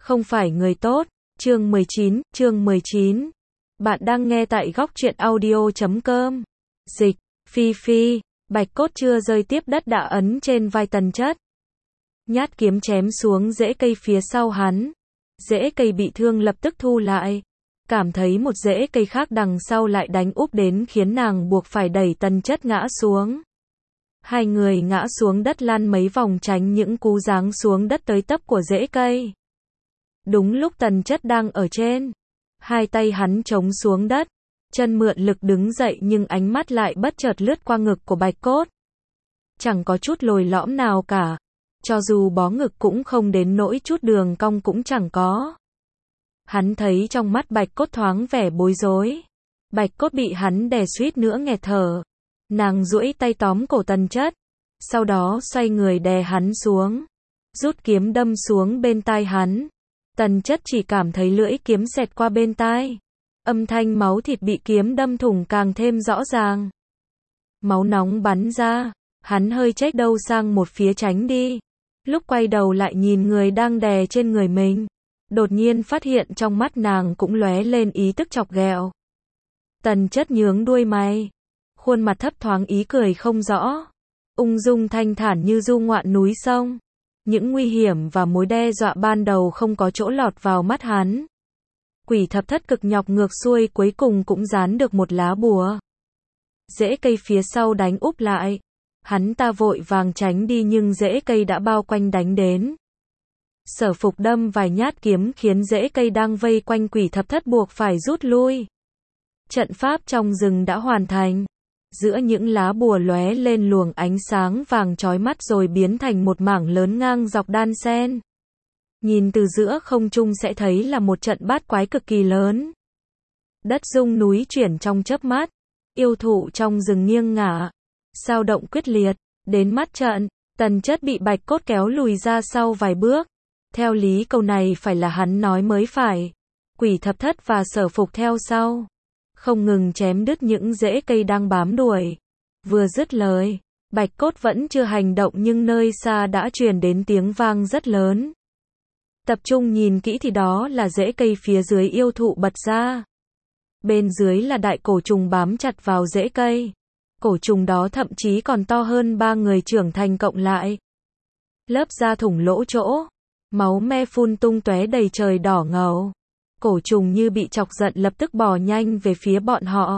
không phải người tốt. Chương 19. Bạn đang nghe tại góc truyện audio.com. Dịch, Phi Phi, bạch cốt chưa rơi tiếp đất đã ấn trên vai Tần Chất. Nhát kiếm chém xuống rễ cây phía sau hắn. Rễ cây bị thương lập tức thu lại. Cảm thấy một rễ cây khác đằng sau lại đánh úp đến khiến nàng buộc phải đẩy Tần Chất ngã xuống. Hai người ngã xuống đất lăn mấy vòng tránh những cú giáng xuống đất tới tấp của rễ cây. Đúng lúc Tần Chất đang ở trên, hai tay hắn chống xuống đất, chân mượn lực đứng dậy nhưng ánh mắt lại bất chợt lướt qua ngực của bạch cốt. Chẳng có chút lồi lõm nào cả, cho dù bó ngực cũng không đến nỗi chút đường cong cũng chẳng có. Hắn thấy trong mắt bạch cốt thoáng vẻ bối rối. Bạch cốt bị hắn đè suýt nữa nghẹt thở. Nàng duỗi tay tóm cổ Tần Chất, sau đó xoay người đè hắn xuống, rút kiếm đâm xuống bên tai hắn. Tần Chất chỉ cảm thấy lưỡi kiếm xẹt qua bên tai. Âm thanh máu thịt bị kiếm đâm thủng càng thêm rõ ràng. Máu nóng bắn ra, hắn hơi chếch đầu sang một phía tránh đi. Lúc quay đầu lại nhìn người đang đè trên người mình, đột nhiên phát hiện trong mắt nàng cũng lóe lên ý tức chọc ghẹo. Tần Chất nhướng đuôi mày, khuôn mặt thấp thoáng ý cười không rõ, ung dung thanh thản như du ngoạn núi sông. Những nguy hiểm và mối đe dọa ban đầu không có chỗ lọt vào mắt hắn. Quỷ thập thất cực nhọc ngược xuôi cuối cùng cũng dán được một lá bùa. Rễ cây phía sau đánh úp lại. Hắn ta vội vàng tránh đi nhưng rễ cây đã bao quanh đánh đến. Sở Phục đâm vài nhát kiếm khiến rễ cây đang vây quanh quỷ thập thất buộc phải rút lui. Trận pháp trong rừng đã hoàn thành. Giữa những lá bùa lóe lên luồng ánh sáng vàng chói mắt rồi biến thành một mảng lớn ngang dọc đan xen. Nhìn từ giữa không trung sẽ thấy là một trận bát quái cực kỳ lớn. Đất rung núi chuyển trong chớp mắt, yêu thụ trong rừng nghiêng ngả, sao động quyết liệt, đến mắt trận, Tần Chất bị bạch cốt kéo lùi ra sau vài bước. Theo lý câu này phải là hắn nói mới phải. Quỷ thập thất và Sở Phục theo sau, không ngừng chém đứt những rễ cây đang bám đuổi. Vừa dứt lời, bạch cốt vẫn chưa hành động nhưng nơi xa đã truyền đến tiếng vang rất lớn. Tập trung nhìn kỹ thì đó là rễ cây phía dưới yêu thụ bật ra. Bên dưới là đại cổ trùng bám chặt vào rễ cây. Cổ trùng đó thậm chí còn to hơn 3 người trưởng thành cộng lại. Lớp da thủng lỗ chỗ, máu me phun tung tóe đầy trời đỏ ngầu. Cổ trùng như bị chọc giận lập tức bò nhanh về phía bọn họ.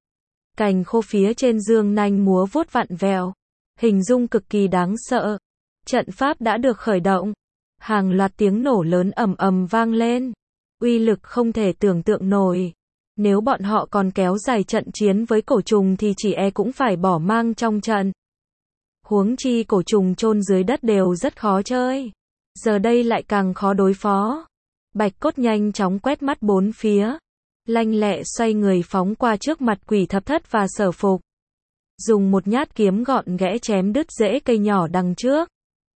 Cành khô phía trên dương nanh múa vuốt vặn vẹo, hình dung cực kỳ đáng sợ. Trận pháp đã được khởi động. Hàng loạt tiếng nổ lớn ầm ầm vang lên. Uy lực không thể tưởng tượng nổi. Nếu bọn họ còn kéo dài trận chiến với cổ trùng thì chỉ e cũng phải bỏ mang trong trận. Huống chi cổ trùng chôn dưới đất đều rất khó chơi. Giờ đây lại càng khó đối phó. Bạch cốt nhanh chóng quét mắt bốn phía. Lanh lẹ xoay người phóng qua trước mặt quỷ thập thất và Sở Phục. Dùng một nhát kiếm gọn ghẽ chém đứt rễ cây nhỏ đằng trước.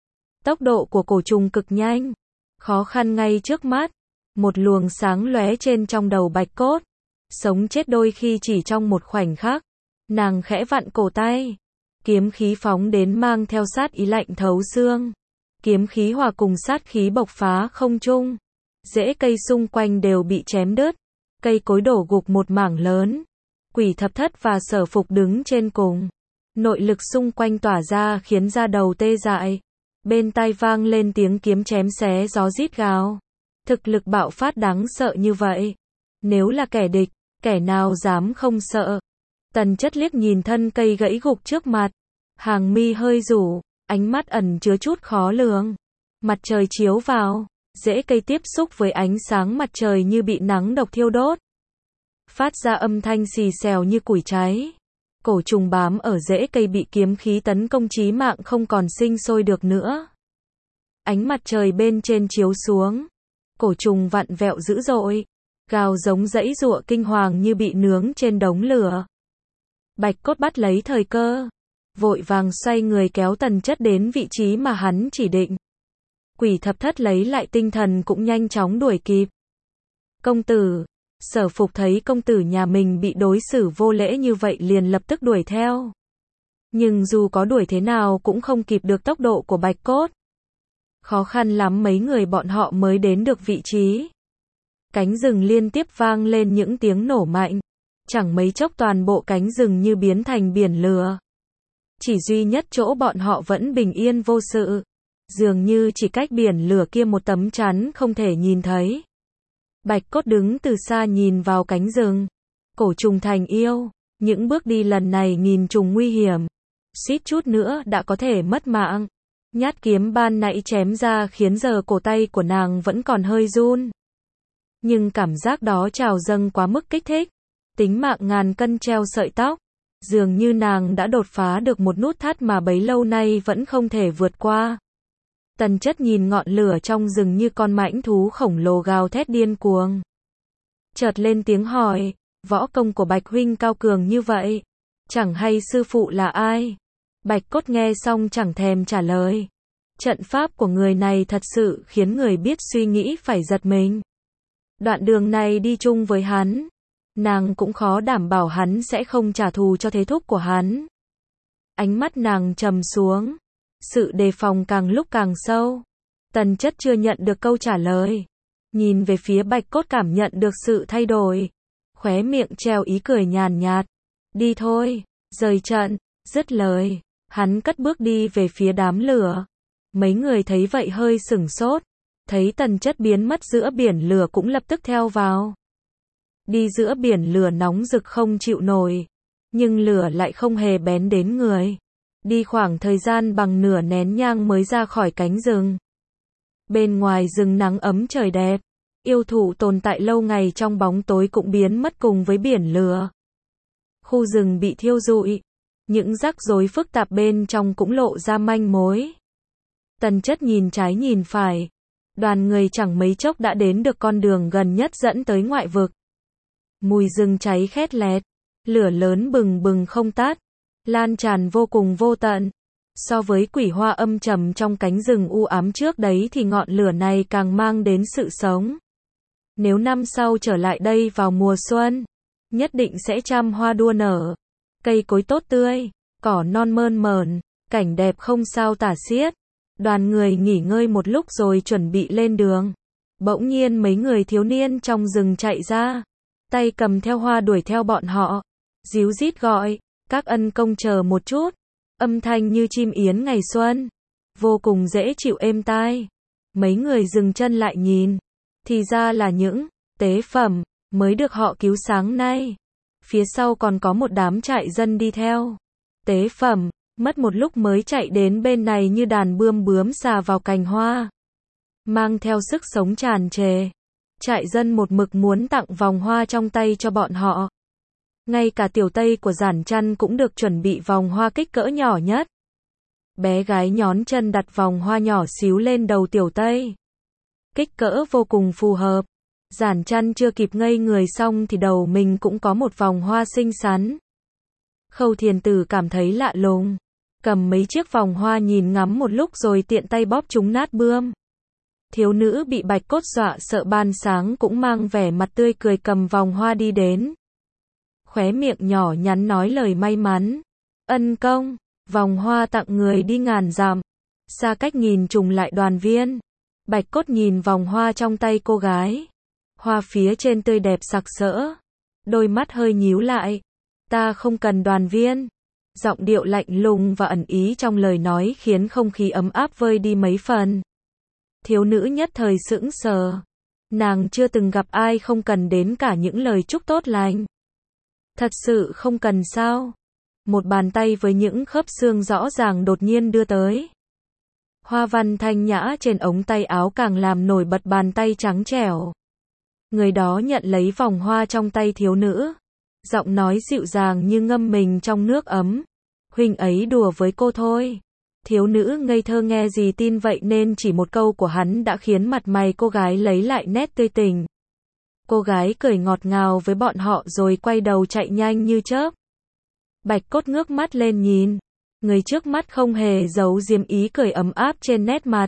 Tốc độ của cổ trùng cực nhanh. Khó khăn ngay trước mắt. Một luồng sáng lóe trên trong đầu bạch cốt. Sống chết đôi khi chỉ trong một khoảnh khắc. Nàng khẽ vặn cổ tay. Kiếm khí phóng đến mang theo sát ý lạnh thấu xương. Kiếm khí hòa cùng sát khí bộc phá không trung. Rễ cây xung quanh đều bị chém đứt. Cây cối đổ gục một mảng lớn. Quỷ thập thất và Sở Phục đứng trên cùng. Nội lực xung quanh tỏa ra khiến da đầu tê dại. Bên tai vang lên tiếng kiếm chém xé gió rít gào. Thực lực bạo phát đáng sợ như vậy. Nếu là kẻ địch, kẻ nào dám không sợ. Tần Chất liếc nhìn thân cây gãy gục trước mặt. Hàng mi hơi rủ, ánh mắt ẩn chứa chút khó lường. Mặt trời chiếu vào, rễ cây tiếp xúc với ánh sáng mặt trời như bị nắng độc thiêu đốt. Phát ra âm thanh xì xèo như củi cháy. Cổ trùng bám ở rễ cây bị kiếm khí tấn công chí mạng không còn sinh sôi được nữa. Ánh mặt trời bên trên chiếu xuống. Cổ trùng vặn vẹo dữ dội. Gào giống giãy giụa kinh hoàng như bị nướng trên đống lửa. Bạch cốt bắt lấy thời cơ. Vội vàng xoay người kéo Tần Chất đến vị trí mà hắn chỉ định. Quỷ thập thất lấy lại tinh thần cũng nhanh chóng đuổi kịp. Công tử. Sở Phục thấy công tử nhà mình bị đối xử vô lễ như vậy liền lập tức đuổi theo. Nhưng dù có đuổi thế nào cũng không kịp được tốc độ của bạch cốt. Khó khăn lắm mấy người bọn họ mới đến được vị trí. Cánh rừng liên tiếp vang lên những tiếng nổ mạnh. Chẳng mấy chốc toàn bộ cánh rừng như biến thành biển lửa. Chỉ duy nhất chỗ bọn họ vẫn bình yên vô sự. Dường như chỉ cách biển lửa kia một tấm chắn không thể nhìn thấy. Bạch Cốt đứng từ xa nhìn vào cánh rừng. Cổ trùng thành yêu. Những bước đi lần này nghìn trùng nguy hiểm. Suýt chút nữa đã có thể mất mạng. Nhát kiếm ban nãy chém ra khiến giờ cổ tay của nàng vẫn còn hơi run. Nhưng cảm giác đó trào dâng quá mức kích thích. Tính mạng ngàn cân treo sợi tóc. Dường như nàng đã đột phá được một nút thắt mà bấy lâu nay vẫn không thể vượt qua. Tần Chất nhìn ngọn lửa trong rừng như con mãnh thú khổng lồ gào thét điên cuồng. Chợt lên tiếng hỏi, võ công của Bạch huynh cao cường như vậy, chẳng hay sư phụ là ai? Bạch Cốt nghe xong chẳng thèm trả lời. Trận pháp của người này thật sự khiến người biết suy nghĩ phải giật mình. Đoạn đường này đi chung với hắn, nàng cũng khó đảm bảo hắn sẽ không trả thù cho thế thúc của hắn. Ánh mắt nàng trầm xuống, sự đề phòng càng lúc càng sâu. Tần Chất chưa nhận được câu trả lời, nhìn về phía Bạch Cốt cảm nhận được sự thay đổi, khóe miệng treo ý cười nhàn nhạt. Đi thôi, rời trận. Dứt lời, hắn cất bước đi về phía đám lửa. Mấy người thấy vậy hơi sửng sốt, thấy Tần Chất biến mất giữa biển lửa cũng lập tức theo vào. Đi giữa biển lửa nóng rực không chịu nổi, nhưng lửa lại không hề bén đến người. Đi khoảng thời gian bằng nửa nén nhang mới ra khỏi cánh rừng. Bên ngoài rừng nắng ấm trời đẹp, yêu thụ tồn tại lâu ngày trong bóng tối cũng biến mất cùng với biển lửa. Khu rừng bị thiêu rụi, những rắc rối phức tạp bên trong cũng lộ ra manh mối. Tần Chất nhìn trái nhìn phải, đoàn người chẳng mấy chốc đã đến được con đường gần nhất dẫn tới ngoại vực. Mùi rừng cháy khét lẹt, lửa lớn bừng bừng không tắt, lan tràn vô cùng vô tận. So với quỷ hoa âm trầm trong cánh rừng u ám trước đấy thì ngọn lửa này càng mang đến sự sống. Nếu năm sau trở lại đây vào mùa xuân, nhất định sẽ trăm hoa đua nở, cây cối tốt tươi, cỏ non mơn mởn, cảnh đẹp không sao tả xiết. Đoàn người nghỉ ngơi một lúc rồi chuẩn bị lên đường. Bỗng nhiên mấy người thiếu niên trong rừng chạy ra, tay cầm theo hoa đuổi theo bọn họ, díu dít gọi, các ân công chờ một chút. Âm thanh như chim yến ngày xuân, vô cùng dễ chịu êm tai. Mấy người dừng chân lại nhìn, thì ra là những tế phẩm mới được họ cứu sáng nay. Phía sau còn có một đám trại dân đi theo. Tế phẩm, mất một lúc mới chạy đến bên này như đàn bươm bướm xà vào cành hoa, mang theo sức sống tràn trề. Trại dân một mực muốn tặng vòng hoa trong tay cho bọn họ. Ngay cả tiểu tây của Giản Chăn cũng được chuẩn bị vòng hoa kích cỡ nhỏ nhất. Bé gái nhón chân đặt vòng hoa nhỏ xíu lên đầu tiểu tây. Kích cỡ vô cùng phù hợp. Giản Chăn chưa kịp ngây người xong thì đầu mình cũng có một vòng hoa xinh xắn. Khâu Thiền Tử cảm thấy lạ lùng, cầm mấy chiếc vòng hoa nhìn ngắm một lúc rồi tiện tay bóp chúng nát bươm. Thiếu nữ bị Bạch Cốt dọa sợ ban sáng cũng mang vẻ mặt tươi cười cầm vòng hoa đi đến. Khóe miệng nhỏ nhắn nói lời may mắn. Ân công, vòng hoa tặng người đi ngàn dặm. Xa cách nhìn trùng lại đoàn viên. Bạch Cốt nhìn vòng hoa trong tay cô gái. Hoa phía trên tươi đẹp sặc sỡ. Đôi mắt hơi nhíu lại. Ta không cần đoàn viên. Giọng điệu lạnh lùng và ẩn ý trong lời nói khiến không khí ấm áp vơi đi mấy phần. Thiếu nữ nhất thời sững sờ. Nàng chưa từng gặp ai không cần đến cả những lời chúc tốt lành. Thật sự không cần sao? Một bàn tay với những khớp xương rõ ràng đột nhiên đưa tới. Hoa văn thanh nhã trên ống tay áo càng làm nổi bật bàn tay trắng trẻo. Người đó nhận lấy vòng hoa trong tay thiếu nữ. Giọng nói dịu dàng như ngâm mình trong nước ấm. Huynh ấy đùa với cô thôi. Thiếu nữ ngây thơ nghe gì tin vậy nên chỉ một câu của hắn đã khiến mặt mày cô gái lấy lại nét tươi tỉnh. Cô gái cười ngọt ngào với bọn họ rồi quay đầu chạy nhanh như chớp. Bạch Cốt ngước mắt lên nhìn. Người trước mắt không hề giấu giếm ý cười ấm áp trên nét mặt.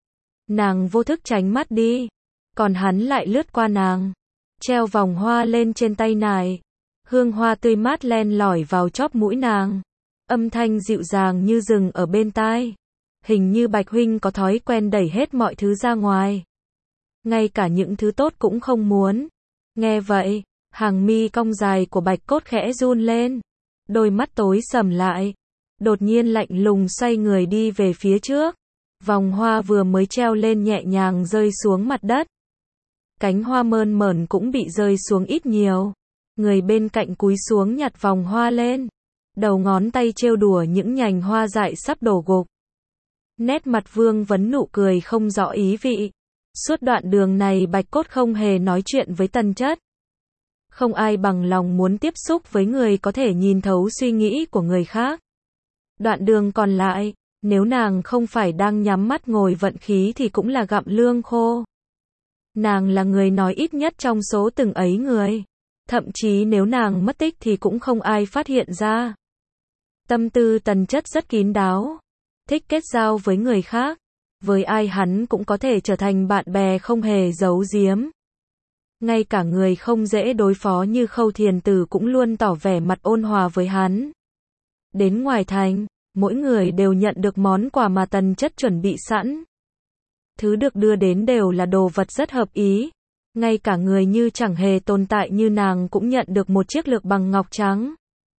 Nàng vô thức tránh mắt đi. Còn hắn lại lướt qua nàng. Treo vòng hoa lên trên tay nải. Hương hoa tươi mát len lỏi vào chóp mũi nàng. Âm thanh dịu dàng như rừng ở bên tai. hình như Bạch huynh có thói quen đẩy hết mọi thứ ra ngoài. Ngay cả những thứ tốt cũng không muốn. Nghe vậy, hàng mi cong dài của Bạch Cốt khẽ run lên. Đôi mắt tối sầm lại. Đột nhiên lạnh lùng xoay người đi về phía trước. Vòng hoa vừa mới treo lên nhẹ nhàng rơi xuống mặt đất. Cánh hoa mơn mởn cũng bị rơi xuống ít nhiều. Người bên cạnh cúi xuống nhặt vòng hoa lên. Đầu ngón tay trêu đùa những nhành hoa dại sắp đổ gục. Nét mặt Vương Vấn nụ cười không rõ ý vị. Suốt đoạn đường này Bạch Cốt không hề nói chuyện với Tần Chất. Không ai bằng lòng muốn tiếp xúc với người có thể nhìn thấu suy nghĩ của người khác. Đoạn đường còn lại, nếu nàng không phải đang nhắm mắt ngồi vận khí thì cũng là gặm lương khô. Nàng là người nói ít nhất trong số từng ấy người. Thậm chí nếu nàng mất tích thì cũng không ai phát hiện ra. Tâm tư Tần Chất rất kín đáo. Thích kết giao với người khác. Với ai hắn cũng có thể trở thành bạn bè không hề giấu giếm. Ngay cả người không dễ đối phó như Khâu Thiền Tử cũng luôn tỏ vẻ mặt ôn hòa với hắn. Đến ngoài thành, mỗi người đều nhận được món quà mà Tần Chất chuẩn bị sẵn. Thứ được đưa đến đều là đồ vật rất hợp ý. Ngay cả người như chẳng hề tồn tại như nàng cũng nhận được một chiếc lược bằng ngọc trắng.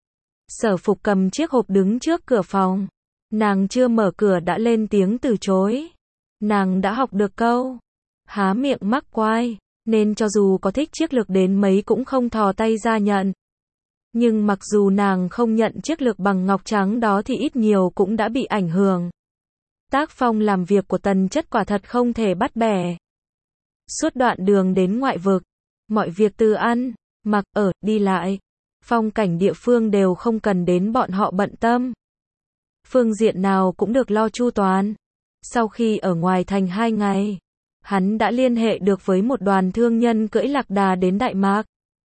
Sở Phục cầm chiếc hộp đứng trước cửa phòng. Nàng chưa mở cửa đã lên tiếng từ chối. Nàng đã học được câu há miệng mắc quai, nên cho dù có thích chiếc lược đến mấy cũng không thò tay ra nhận. Nhưng mặc dù nàng không nhận chiếc lược bằng ngọc trắng đó thì ít nhiều cũng đã bị ảnh hưởng. Tác phong làm việc của Tần Chất quả thật không thể bắt bẻ. Suốt đoạn đường đến ngoại vực, mọi việc từ ăn, mặc, ở, đi lại, phong cảnh địa phương đều không cần đến bọn họ bận tâm. Phương diện nào cũng được lo chu toàn. Sau khi ở ngoài thành 2 ngày, hắn đã liên hệ được với một đoàn thương nhân cưỡi lạc đà đến Đại Mạc.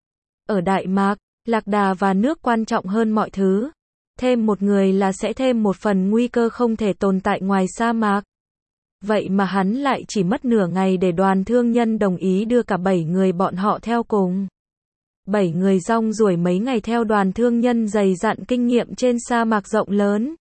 Ở Đại Mạc, lạc đà và nước quan trọng hơn mọi thứ. Thêm một người là sẽ thêm một phần nguy cơ không thể tồn tại ngoài sa mạc. Vậy mà hắn lại chỉ mất nửa ngày để đoàn thương nhân đồng ý đưa cả 7 người bọn họ theo cùng. 7 người rong ruổi mấy ngày theo đoàn thương nhân dày dặn kinh nghiệm trên sa mạc rộng lớn.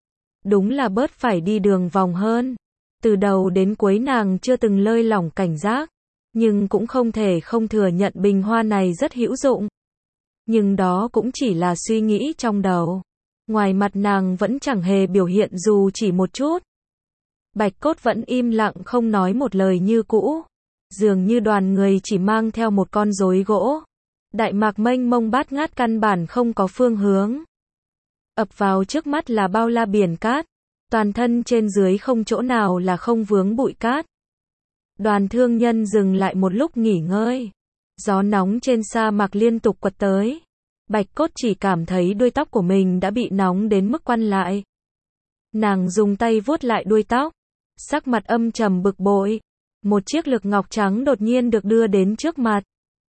Đúng là bớt phải đi đường vòng hơn. Từ đầu đến cuối nàng chưa từng lơi lỏng cảnh giác. Nhưng cũng không thể không thừa nhận bình hoa này rất hữu dụng. Nhưng đó cũng chỉ là suy nghĩ trong đầu. Ngoài mặt nàng vẫn chẳng hề biểu hiện dù chỉ một chút. Bạch Cốt vẫn im lặng không nói một lời như cũ. Dường như đoàn người chỉ mang theo một con rối gỗ. Đại Mạc mênh mông bát ngát căn bản không có phương hướng. Ập vào trước mắt là bao la biển cát. Toàn thân trên dưới không chỗ nào là không vướng bụi cát. Đoàn thương nhân dừng lại một lúc nghỉ ngơi. Gió nóng trên sa mạc liên tục quật tới. Bạch Cốt chỉ cảm thấy đuôi tóc của mình đã bị nóng đến mức quăn lại. Nàng dùng tay vuốt lại đuôi tóc. Sắc mặt âm trầm bực bội. Một chiếc lược ngọc trắng đột nhiên được đưa đến trước mặt.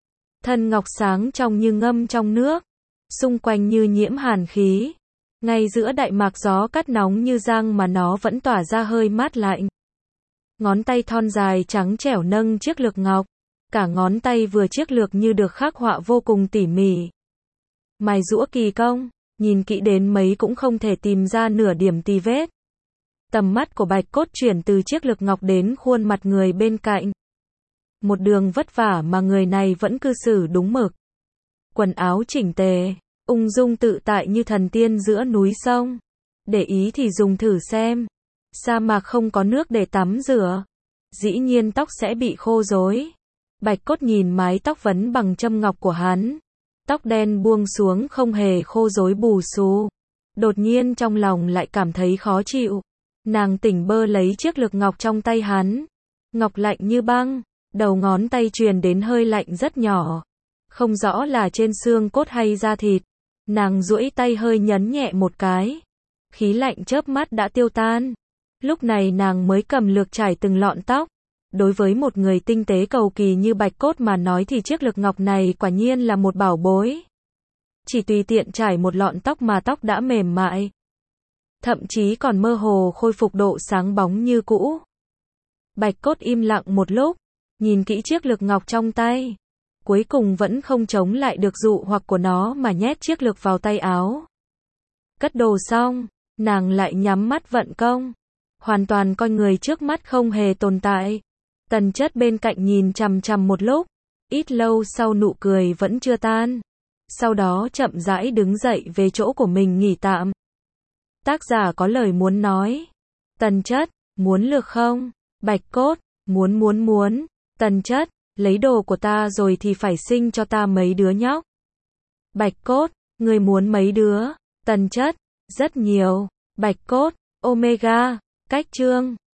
Thân ngọc sáng trong như ngâm trong nước. Xung quanh như nhiễm hàn khí. Ngay giữa Đại Mạc gió cát nóng như giang mà nó vẫn tỏa ra hơi mát lạnh. Ngón tay thon dài trắng trẻo nâng chiếc lược ngọc. Cả ngón tay vừa chiếc lược như được khắc họa vô cùng tỉ mỉ. Mài giũa kỳ công, nhìn kỹ đến mấy cũng không thể tìm ra nửa điểm tì vết. Tầm mắt của Bạch Cốt chuyển từ chiếc lược ngọc đến khuôn mặt người bên cạnh. Một đường vất vả mà người này vẫn cư xử đúng mực. Quần áo chỉnh tề, ung dung tự tại như thần tiên giữa núi sông. Để ý thì dùng thử xem. Sa mạc không có nước để tắm rửa. Dĩ nhiên tóc sẽ bị khô rối. Bạch Cốt nhìn mái tóc vấn bằng châm ngọc của hắn. Tóc đen buông xuống không hề khô rối bù xù. Đột nhiên trong lòng lại cảm thấy khó chịu. Nàng tỉnh bơ lấy chiếc lược ngọc trong tay hắn. Ngọc lạnh như băng. Đầu ngón tay truyền đến hơi lạnh rất nhỏ. Không rõ là trên xương cốt hay da thịt. Nàng duỗi tay hơi nhấn nhẹ một cái. Khí lạnh chớp mắt đã tiêu tan. Lúc này nàng mới cầm lược trải từng lọn tóc. Đối với một người tinh tế cầu kỳ như Bạch Cốt mà nói thì chiếc lược ngọc này quả nhiên là một bảo bối. Chỉ tùy tiện trải một lọn tóc mà tóc đã mềm mại. Thậm chí còn mơ hồ khôi phục độ sáng bóng như cũ. Bạch Cốt im lặng một lúc, nhìn kỹ chiếc lược ngọc trong tay. Cuối cùng vẫn không chống lại được dụ hoặc của nó mà nhét chiếc lược vào tay áo. Cất đồ xong, nàng lại nhắm mắt vận công. hoàn toàn coi người trước mắt không hề tồn tại. Tần Chất bên cạnh nhìn chằm chằm một lúc, ít lâu sau nụ cười vẫn chưa tan. Sau đó chậm rãi đứng dậy về chỗ của mình nghỉ tạm. Tác giả có lời muốn nói. Tần Chất, muốn lược không? Bạch Cốt, muốn. Tần Chất, lấy đồ của ta rồi thì phải sinh cho ta mấy đứa nhóc. Bạch Cốt, người muốn mấy đứa? Tần Chất, rất nhiều. Bạch Cốt, Omega, cách chương.